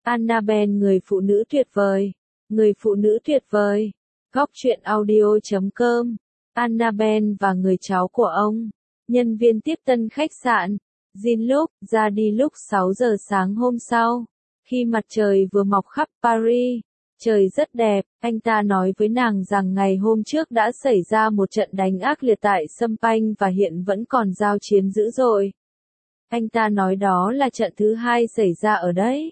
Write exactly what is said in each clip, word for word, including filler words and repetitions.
Annabelle người phụ nữ tuyệt vời. Người phụ nữ tuyệt vời. Góc truyện audio chấm com. Annabelle và người cháu của ông. Nhân viên tiếp tân khách sạn. Jean-Luc ra đi lúc sáu giờ sáng hôm sau. Khi mặt trời vừa mọc khắp Paris. Trời rất đẹp, anh ta nói với nàng rằng ngày hôm trước đã xảy ra một trận đánh ác liệt tại Champagne và hiện vẫn còn giao chiến dữ dội. Anh ta nói đó là trận thứ hai xảy ra ở đấy.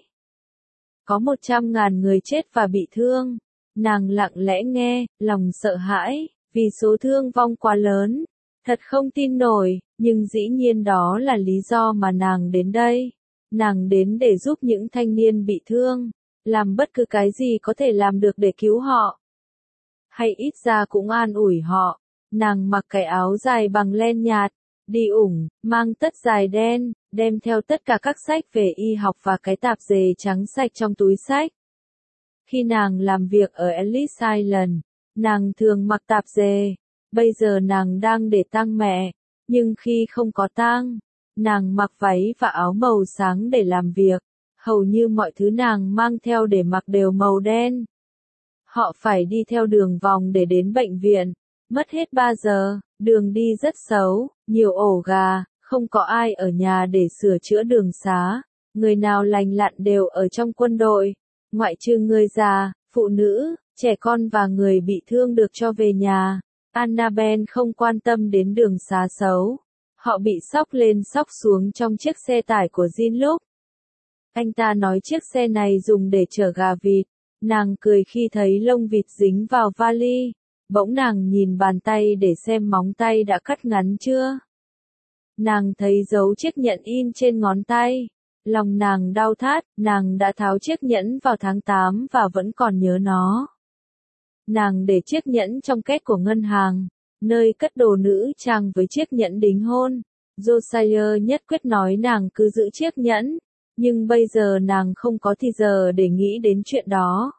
Có một trăm ngàn người chết và bị thương. Nàng lặng lẽ nghe, lòng sợ hãi, vì số thương vong quá lớn. Thật không tin nổi, nhưng dĩ nhiên đó là lý do mà nàng đến đây. Nàng đến để giúp những thanh niên bị thương, làm bất cứ cái gì có thể làm được để cứu họ. Hay ít ra cũng an ủi họ. Nàng mặc cái áo dài bằng len nhạt, đi ủng, mang tất dài đen, đem theo tất cả các sách về y học và cái tạp dề trắng sạch trong túi sách. Khi nàng làm việc ở Ellis Island, nàng thường mặc tạp dề. Bây giờ nàng đang để tang mẹ, nhưng khi không có tang, nàng mặc váy và áo màu sáng để làm việc. Hầu như mọi thứ nàng mang theo để mặc đều màu đen. Họ phải đi theo đường vòng để đến bệnh viện. Mất hết ba giờ, đường đi rất xấu, nhiều ổ gà, không có ai ở nhà để sửa chữa đường xá. Người nào lành lặn đều ở trong quân đội, ngoại trừ người già, phụ nữ, trẻ con và người bị thương được cho về nhà. Annabelle không quan tâm đến đường xá xấu. Họ bị xóc lên xóc xuống trong chiếc xe tải của Jean-Luc. Anh ta nói chiếc xe này dùng để chở gà vịt. Nàng cười khi thấy lông vịt dính vào vali. Bỗng nàng nhìn bàn tay để xem móng tay đã cắt ngắn chưa. Nàng thấy dấu chiếc nhẫn in trên ngón tay. Lòng nàng đau thắt, nàng đã tháo chiếc nhẫn vào tháng tám và vẫn còn nhớ nó. Nàng để chiếc nhẫn trong két của ngân hàng, nơi cất đồ nữ trang với chiếc nhẫn đính hôn. Josiah nhất quyết nói nàng cứ giữ chiếc nhẫn. Nhưng bây giờ nàng không có thì giờ để nghĩ đến chuyện đó.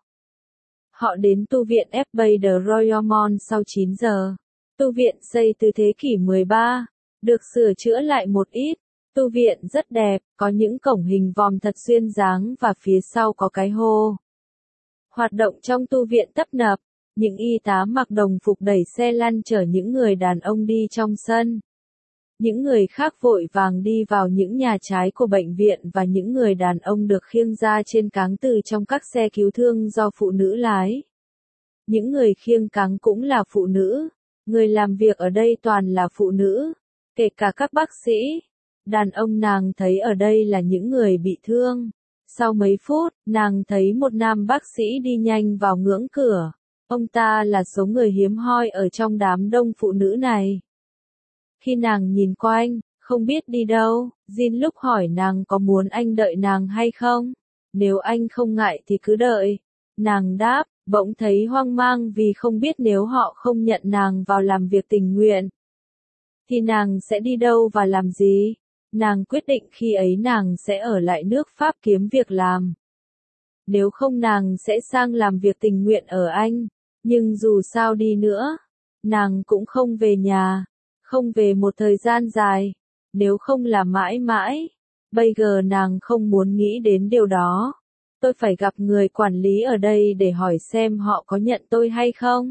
Họ đến tu viện Abbey de Royaumont sau chín giờ. Tu viện xây từ thế kỷ mười ba, được sửa chữa lại một ít. Tu viện rất đẹp, có những cổng hình vòm thật duyên dáng và phía sau có cái hô. Hoạt động trong tu viện tấp nập, những y tá mặc đồng phục đẩy xe lăn chở những người đàn ông đi trong sân. Những người khác vội vàng đi vào những nhà trái của bệnh viện và những người đàn ông được khiêng ra trên cáng từ trong các xe cứu thương do phụ nữ lái. Những người khiêng cáng cũng là phụ nữ. Người làm việc ở đây toàn là phụ nữ, kể cả các bác sĩ. Đàn ông nàng thấy ở đây là những người bị thương. Sau mấy phút, nàng thấy một nam bác sĩ đi nhanh vào ngưỡng cửa. Ông ta là số người hiếm hoi ở trong đám đông phụ nữ này. Khi nàng nhìn quanh, không biết đi đâu, Jean-Luc hỏi nàng có muốn anh đợi nàng hay không? Nếu anh không ngại thì cứ đợi. Nàng đáp, bỗng thấy hoang mang vì không biết nếu họ không nhận nàng vào làm việc tình nguyện. Thì nàng sẽ đi đâu và làm gì? Nàng quyết định khi ấy nàng sẽ ở lại nước Pháp kiếm việc làm. Nếu không nàng sẽ sang làm việc tình nguyện ở Anh. Nhưng dù sao đi nữa, nàng cũng không về nhà. Không về một thời gian dài, nếu không là mãi mãi. Bây giờ nàng không muốn nghĩ đến điều đó. Tôi phải gặp người quản lý ở đây để hỏi xem họ có nhận tôi hay không.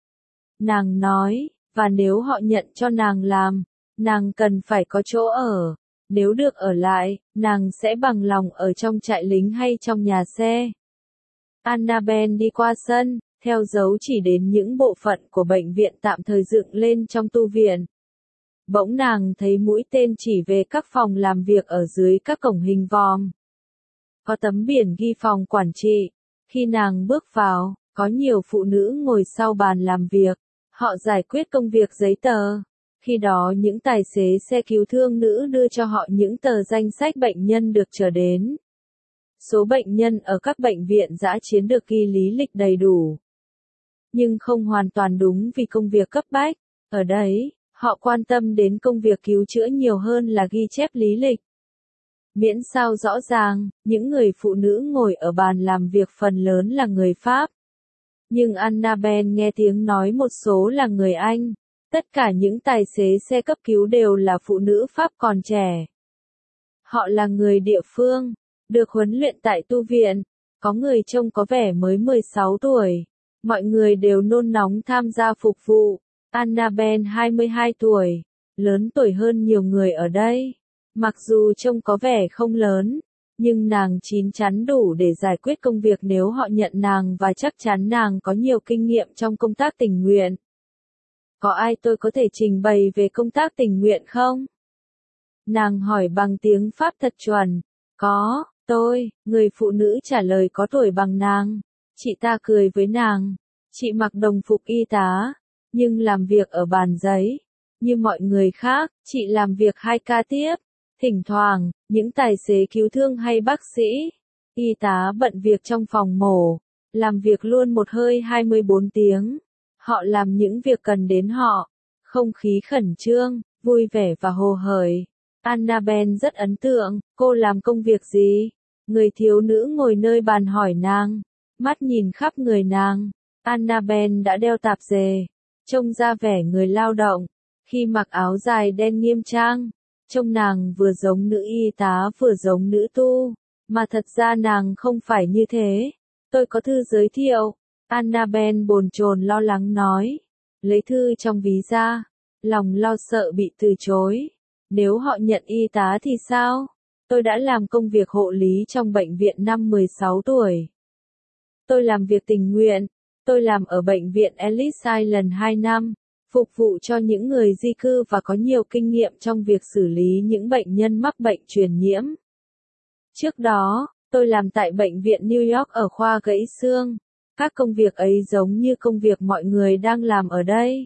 Nàng nói, và nếu họ nhận cho nàng làm, nàng cần phải có chỗ ở. Nếu được ở lại, nàng sẽ bằng lòng ở trong trại lính hay trong nhà xe. Annabelle đi qua sân, theo dấu chỉ đến những bộ phận của bệnh viện tạm thời dựng lên trong tu viện. Bỗng nàng thấy mũi tên chỉ về các phòng làm việc ở dưới các cổng hình vòm. Có tấm biển ghi phòng quản trị. Khi nàng bước vào, có nhiều phụ nữ ngồi sau bàn làm việc. Họ giải quyết công việc giấy tờ. Khi đó những tài xế xe cứu thương nữ đưa cho họ những tờ danh sách bệnh nhân được chờ đến. Số bệnh nhân ở các bệnh viện dã chiến được ghi lý lịch đầy đủ. Nhưng không hoàn toàn đúng vì công việc cấp bách. Ở đấy, họ quan tâm đến công việc cứu chữa nhiều hơn là ghi chép lý lịch. Miễn sao rõ ràng, những người phụ nữ ngồi ở bàn làm việc phần lớn là người Pháp. Nhưng Annabelle nghe tiếng nói một số là người Anh. Tất cả những tài xế xe cấp cứu đều là phụ nữ Pháp còn trẻ. Họ là người địa phương, được huấn luyện tại tu viện, Có người trông có vẻ mới mười sáu tuổi. Mọi người đều nôn nóng tham gia phục vụ. Annabelle hai mươi hai tuổi, lớn tuổi hơn nhiều người ở đây. Mặc dù trông có vẻ không lớn, nhưng nàng chín chắn đủ để giải quyết công việc nếu họ nhận nàng và chắc chắn nàng có nhiều kinh nghiệm trong công tác tình nguyện. Có ai tôi có thể trình bày về công tác tình nguyện không? Nàng hỏi bằng tiếng Pháp thật chuẩn. Có, tôi, người phụ nữ trả lời có tuổi bằng nàng. Chị ta cười với nàng. Chị mặc đồng phục y tá, nhưng làm việc ở bàn giấy. Như mọi người khác, chị làm việc hai ca tiếp. Thỉnh thoảng, những tài xế cứu thương hay bác sĩ, y tá bận việc trong phòng mổ, làm việc luôn một hơi hai mươi bốn tiếng. Họ làm những việc cần đến họ. Không khí khẩn trương, vui vẻ và hồ hởi. Annabelle rất ấn tượng. Cô làm công việc gì? Người thiếu nữ ngồi nơi bàn hỏi nàng. Mắt nhìn khắp người nàng. Annabelle đã đeo tạp dề, trông ra vẻ người lao động. Khi mặc áo dài đen nghiêm trang, trông nàng vừa giống nữ y tá vừa giống nữ tu. Mà thật ra nàng không phải như thế. Tôi có thư giới thiệu. Annabelle bồn chồn lo lắng nói. Lấy thư trong ví ra. Lòng lo sợ bị từ chối. Nếu họ nhận y tá thì sao? Tôi đã làm công việc hộ lý trong bệnh viện năm mười sáu tuổi. Tôi làm việc tình nguyện. Tôi làm ở bệnh viện Ellis Island hai năm, phục vụ cho những người di cư và có nhiều kinh nghiệm trong việc xử lý những bệnh nhân mắc bệnh truyền nhiễm. Trước đó, tôi làm tại bệnh viện New York ở khoa gãy xương. Các công việc ấy giống như công việc mọi người đang làm ở đây.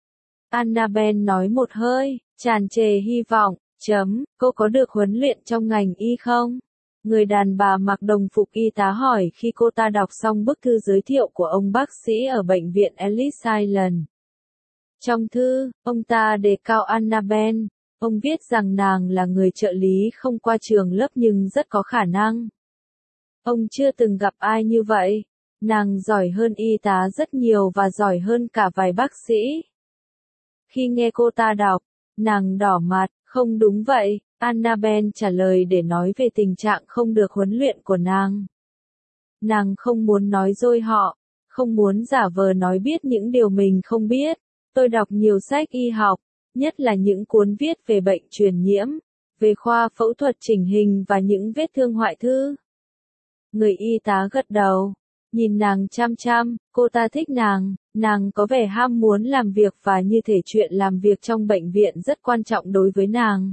Annabelle nói một hơi, tràn trề hy vọng. Chấm, cô có được huấn luyện trong ngành y không? Người đàn bà mặc đồng phục y tá hỏi khi cô ta đọc xong bức thư giới thiệu của ông bác sĩ ở bệnh viện Ellis Island. Trong thư, ông ta đề cao Annabelle. Ông viết rằng nàng là người trợ lý không qua trường lớp nhưng rất có khả năng. Ông chưa từng gặp ai như vậy. Nàng giỏi hơn y tá rất nhiều và giỏi hơn cả vài bác sĩ. Khi nghe cô ta đọc, nàng đỏ mặt. Không đúng vậy, Annabelle trả lời để nói về tình trạng không được huấn luyện của nàng. Nàng không muốn nói dối họ, không muốn giả vờ nói biết những điều mình không biết. Tôi đọc nhiều sách y học, nhất là những cuốn viết về bệnh truyền nhiễm, về khoa phẫu thuật chỉnh hình và những vết thương hoại thư. Người y tá gật đầu, nhìn nàng chăm chăm, cô ta thích nàng, nàng có vẻ ham muốn làm việc và như thể chuyện làm việc trong bệnh viện rất quan trọng đối với nàng.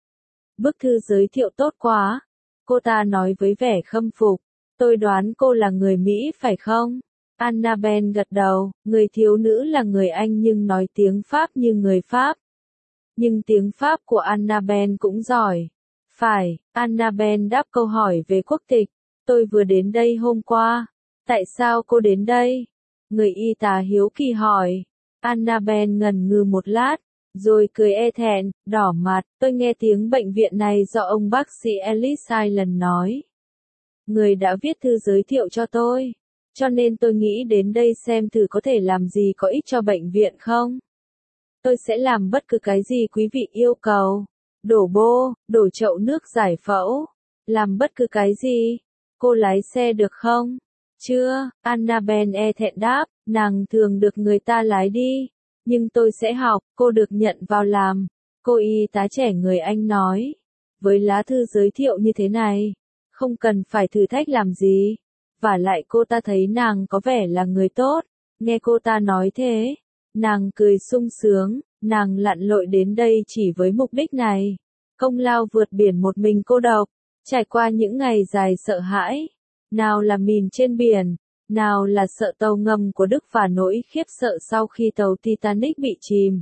Bức thư giới thiệu tốt quá, cô ta nói với vẻ khâm phục. Tôi đoán cô là người Mỹ phải không? Annabelle gật đầu, người thiếu nữ là người Anh nhưng nói tiếng Pháp như người Pháp. Nhưng tiếng Pháp của Annabelle cũng giỏi. Phải, Annabelle đáp câu hỏi về quốc tịch. Tôi vừa đến đây hôm qua. Tại sao cô đến đây? Người y tá hiếu kỳ hỏi. Annabelle ngần ngừ một lát, rồi cười e thẹn, đỏ mặt. Tôi nghe tiếng bệnh viện này do ông bác sĩ Ellis Island nói. Người đã viết thư giới thiệu cho tôi. Cho nên tôi nghĩ đến đây xem thử có thể làm gì có ích cho bệnh viện không. Tôi sẽ làm bất cứ cái gì quý vị yêu cầu. Đổ bô, đổ chậu nước giải phẫu. Làm bất cứ cái gì. Cô lái xe được không? Chưa, Annabelle e thẹn đáp, nàng thường được người ta lái đi. Nhưng tôi sẽ học, cô được nhận vào làm. Cô y tá trẻ người Anh nói. Với lá thư giới thiệu như thế này, không cần phải thử thách làm gì. Vả lại cô ta thấy nàng có vẻ là người tốt. Nghe cô ta nói thế, nàng cười sung sướng, nàng lặn lội đến đây chỉ với mục đích này. Công lao vượt biển một mình cô độc, trải qua những ngày dài sợ hãi. Nào là mìn trên biển, nào là sợ tàu ngầm của Đức và nỗi khiếp sợ sau khi tàu Titanic bị chìm.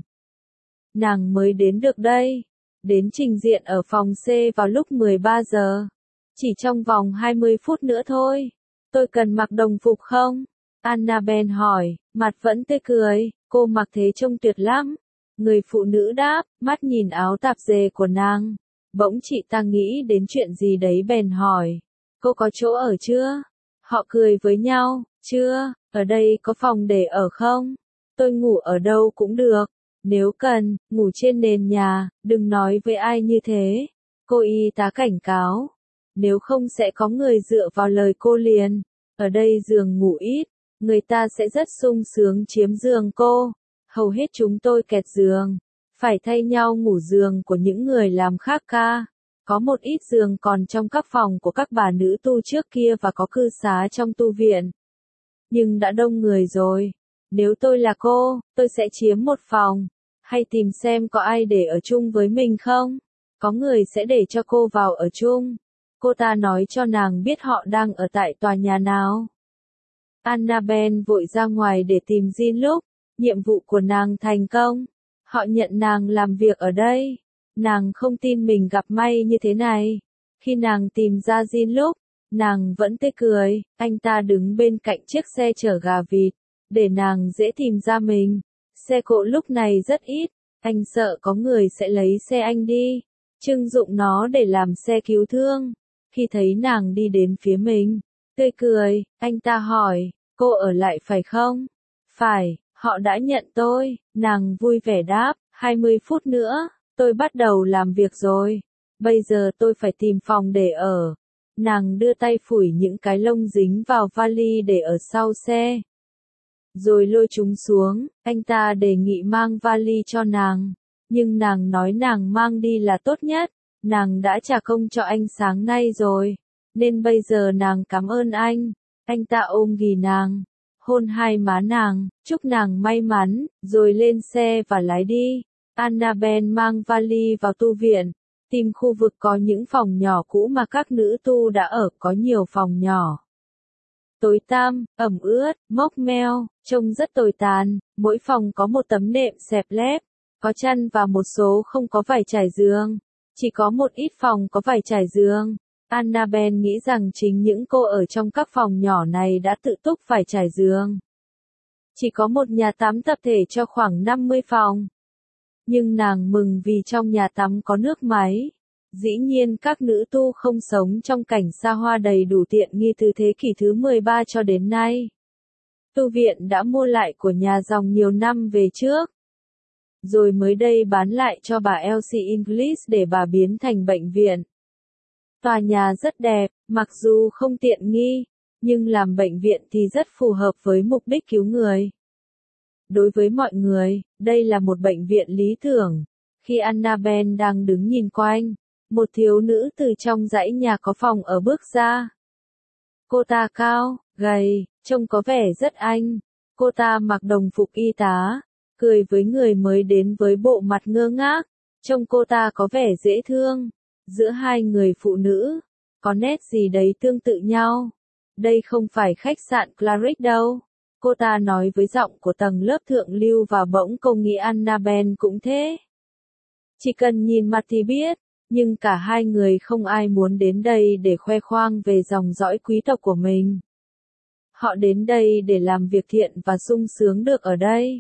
Nàng mới đến được đây, đến trình diện ở phòng C vào lúc mười ba giờ. Chỉ trong vòng hai mươi phút nữa thôi. Tôi cần mặc đồng phục không? Annabelle hỏi, mặt vẫn tươi cười, cô mặc thế trông tuyệt lắm. Người phụ nữ đáp, mắt nhìn áo tạp dề của nàng. Bỗng chị ta nghĩ đến chuyện gì đấy bèn hỏi. Cô có chỗ ở chưa? Họ cười với nhau, chưa, ở đây có phòng để ở không? Tôi ngủ ở đâu cũng được. Nếu cần, ngủ trên nền nhà, đừng nói với ai như thế. Cô y tá cảnh cáo. Nếu không sẽ có người dựa vào lời cô liền. Ở đây giường ngủ ít, người ta sẽ rất sung sướng chiếm giường cô. Hầu hết chúng tôi kẹt giường, phải thay nhau ngủ giường của những người làm khác ca. Có một ít giường còn trong các phòng của các bà nữ tu trước kia và có cư xá trong tu viện. Nhưng đã đông người rồi. Nếu tôi là cô, tôi sẽ chiếm một phòng. Hay tìm xem có ai để ở chung với mình không? Có người sẽ để cho cô vào ở chung. Cô ta nói cho nàng biết họ đang ở tại tòa nhà nào. Annabelle vội ra ngoài để tìm Jean-Luc. Nhiệm vụ của nàng thành công. Họ nhận nàng làm việc ở đây. Nàng không tin mình gặp may như thế này. Khi nàng tìm ra Jean-Luc, nàng vẫn tươi cười. Anh ta đứng bên cạnh chiếc xe chở gà vịt, để nàng dễ tìm ra mình. Xe cộ lúc này rất ít. Anh sợ có người sẽ lấy xe anh đi, trưng dụng nó để làm xe cứu thương. Khi thấy nàng đi đến phía mình, tươi cười, anh ta hỏi, cô ở lại phải không? Phải, họ đã nhận tôi. Nàng vui vẻ đáp, hai mươi phút nữa, tôi bắt đầu làm việc rồi. Bây giờ tôi phải tìm phòng để ở. Nàng đưa tay phủi những cái lông dính vào vali để ở sau xe, rồi lôi chúng xuống. Anh ta đề nghị mang vali cho nàng, nhưng nàng nói nàng mang đi là tốt nhất. Nàng đã trả công cho anh sáng nay rồi, nên bây giờ nàng cảm ơn anh. Anh ta ôm ghì nàng, hôn hai má nàng, chúc nàng may mắn, rồi lên xe và lái đi. Annabelle mang vali vào tu viện, tìm khu vực có những phòng nhỏ cũ mà các nữ tu đã ở. Có nhiều phòng nhỏ tối tăm, ẩm ướt, mốc meo, trông rất tồi tàn. Mỗi phòng có một tấm nệm xẹp lép, có chăn và một số không có vải trải giường. Chỉ có một ít phòng có vải trải giường. Annabelle nghĩ rằng chính những cô ở trong các phòng nhỏ này đã tự túc vải trải giường. Chỉ có một nhà tắm tập thể cho khoảng năm mươi phòng. Nhưng nàng mừng vì trong nhà tắm có nước máy. Dĩ nhiên các nữ tu không sống trong cảnh xa hoa đầy đủ tiện nghi từ thế kỷ thứ mười ba cho đến nay. Tu viện đã mua lại của nhà dòng nhiều năm về trước, rồi mới đây bán lại cho bà Elsie English để bà biến thành bệnh viện. Tòa nhà rất đẹp, mặc dù không tiện nghi, nhưng làm bệnh viện thì rất phù hợp với mục đích cứu người. Đối với mọi người, đây là một bệnh viện lý tưởng. Khi Annabelle đang đứng nhìn quanh, một thiếu nữ từ trong dãy nhà có phòng ở bước ra. Cô ta cao, gầy, trông có vẻ rất anh. Cô ta mặc đồng phục y tá, cười với người mới đến với bộ mặt ngơ ngác. Trông cô ta có vẻ dễ thương. Giữa hai người phụ nữ, có nét gì đấy tương tự nhau. Đây không phải khách sạn Claridge đâu. Cô ta nói với giọng của tầng lớp thượng lưu và bỗng cô nghĩ Annabelle cũng thế. Chỉ cần nhìn mặt thì biết. Nhưng cả hai người không ai muốn đến đây để khoe khoang về dòng dõi quý tộc của mình. Họ đến đây để làm việc thiện và sung sướng được ở đây.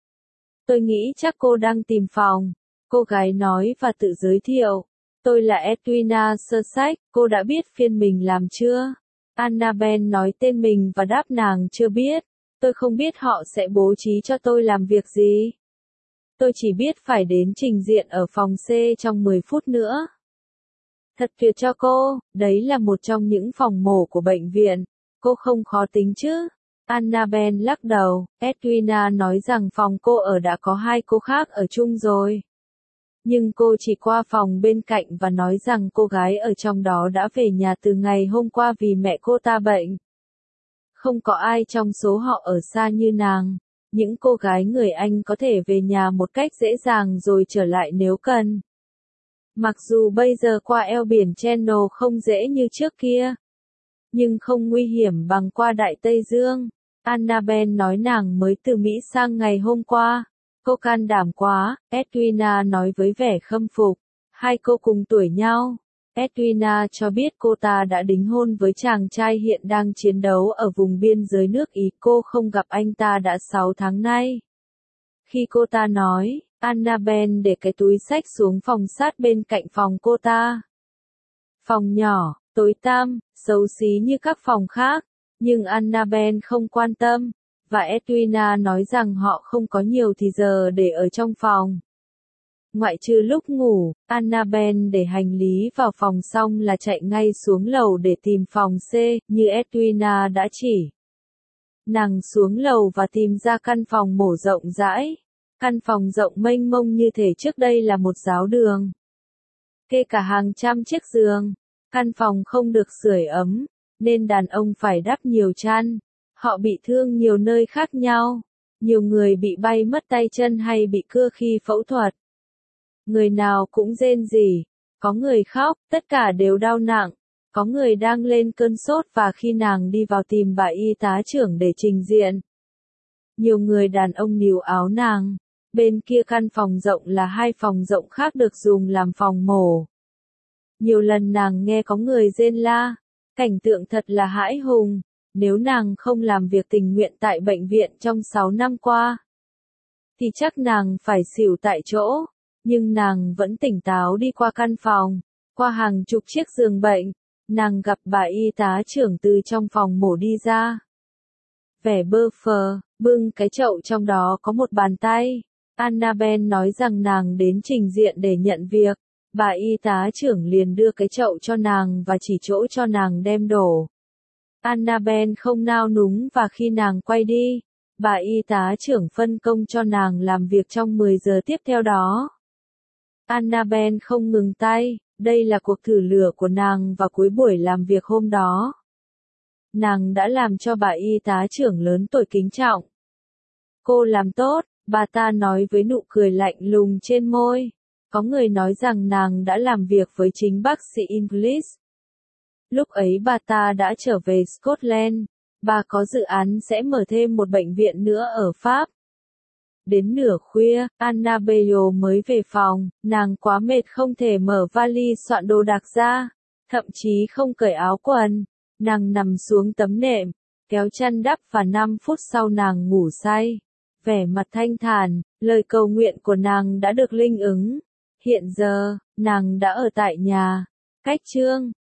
Tôi nghĩ chắc cô đang tìm phòng. Cô gái nói và tự giới thiệu. Tôi là Edwina Sussex, cô đã biết phiên mình làm chưa? Annabelle nói tên mình và đáp nàng chưa biết. Tôi không biết họ sẽ bố trí cho tôi làm việc gì. Tôi chỉ biết phải đến trình diện ở phòng C trong mười phút nữa. Thật tuyệt cho cô, đấy là một trong những phòng mổ của bệnh viện. Cô không khó tính chứ? Annabelle lắc đầu. Edwina nói rằng phòng cô ở đã có hai cô khác ở chung rồi. Nhưng cô chỉ qua phòng bên cạnh và nói rằng cô gái ở trong đó đã về nhà từ ngày hôm qua vì mẹ cô ta bệnh. Không có ai trong số họ ở xa như nàng. Những cô gái người Anh có thể về nhà một cách dễ dàng rồi trở lại nếu cần. Mặc dù bây giờ qua eo biển Channel không dễ như trước kia, nhưng không nguy hiểm bằng qua Đại Tây Dương. Annabelle nói nàng mới từ Mỹ sang ngày hôm qua. Cô can đảm quá, Edwina nói với vẻ khâm phục. Hai cô cùng tuổi nhau. Edwina cho biết cô ta đã đính hôn với chàng trai hiện đang chiến đấu ở vùng biên giới nước Ý. Cô không gặp anh ta đã sáu tháng nay. Khi cô ta nói, Annabelle để cái túi xách xuống phòng sát bên cạnh phòng cô ta. Phòng nhỏ, tối tăm, xấu xí như các phòng khác, nhưng Annabelle không quan tâm, và Edwina nói rằng họ không có nhiều thì giờ để ở trong phòng. Ngoại trừ lúc ngủ, Annabelle để hành lý vào phòng xong là chạy ngay xuống lầu để tìm phòng C, như Edwina đã chỉ. Nàng xuống lầu và tìm ra căn phòng mổ rộng rãi. Căn phòng rộng mênh mông như thể trước đây là một giáo đường. Kê cả hàng trăm chiếc giường. Căn phòng không được sưởi ấm, nên đàn ông phải đắp nhiều chăn. Họ bị thương nhiều nơi khác nhau. Nhiều người bị bay mất tay chân hay bị cưa khi phẫu thuật. Người nào cũng rên rỉ, có người khóc, tất cả đều đau nặng. Có người đang lên cơn sốt và khi nàng đi vào tìm bà y tá trưởng để trình diện. Nhiều người đàn ông níu áo nàng. Bên kia căn phòng rộng là hai phòng rộng khác được dùng làm phòng mổ. Nhiều lần nàng nghe có người rên la. Cảnh tượng thật là hãi hùng. Nếu nàng không làm việc tình nguyện tại bệnh viện trong sáu năm qua, thì chắc nàng phải xỉu tại chỗ. Nhưng nàng vẫn tỉnh táo đi qua căn phòng, qua hàng chục chiếc giường bệnh. Nàng gặp bà y tá trưởng từ trong phòng mổ đi ra. Vẻ bơ phờ, bưng cái chậu trong đó có một bàn tay. Annabelle nói rằng nàng đến trình diện để nhận việc. Bà y tá trưởng liền đưa cái chậu cho nàng và chỉ chỗ cho nàng đem đổ. Annabelle không nao núng và khi nàng quay đi, bà y tá trưởng phân công cho nàng làm việc trong mười giờ tiếp theo đó. Annabelle không ngừng tay, đây là cuộc thử lửa của nàng vào cuối buổi làm việc hôm đó. Nàng đã làm cho bà y tá trưởng lớn tuổi kính trọng. Cô làm tốt, bà ta nói với nụ cười lạnh lùng trên môi. Có người nói rằng nàng đã làm việc với chính bác sĩ English. Lúc ấy bà ta đã trở về Scotland. Bà có dự án sẽ mở thêm một bệnh viện nữa ở Pháp. Đến nửa khuya, Annabelle mới về phòng, nàng quá mệt không thể mở vali soạn đồ đạc ra, thậm chí không cởi áo quần. Nàng nằm xuống tấm nệm, kéo chăn đắp và năm phút sau nàng ngủ say. Vẻ mặt thanh thản, lời cầu nguyện của nàng đã được linh ứng. Hiện giờ, nàng đã ở tại nhà. Cách chương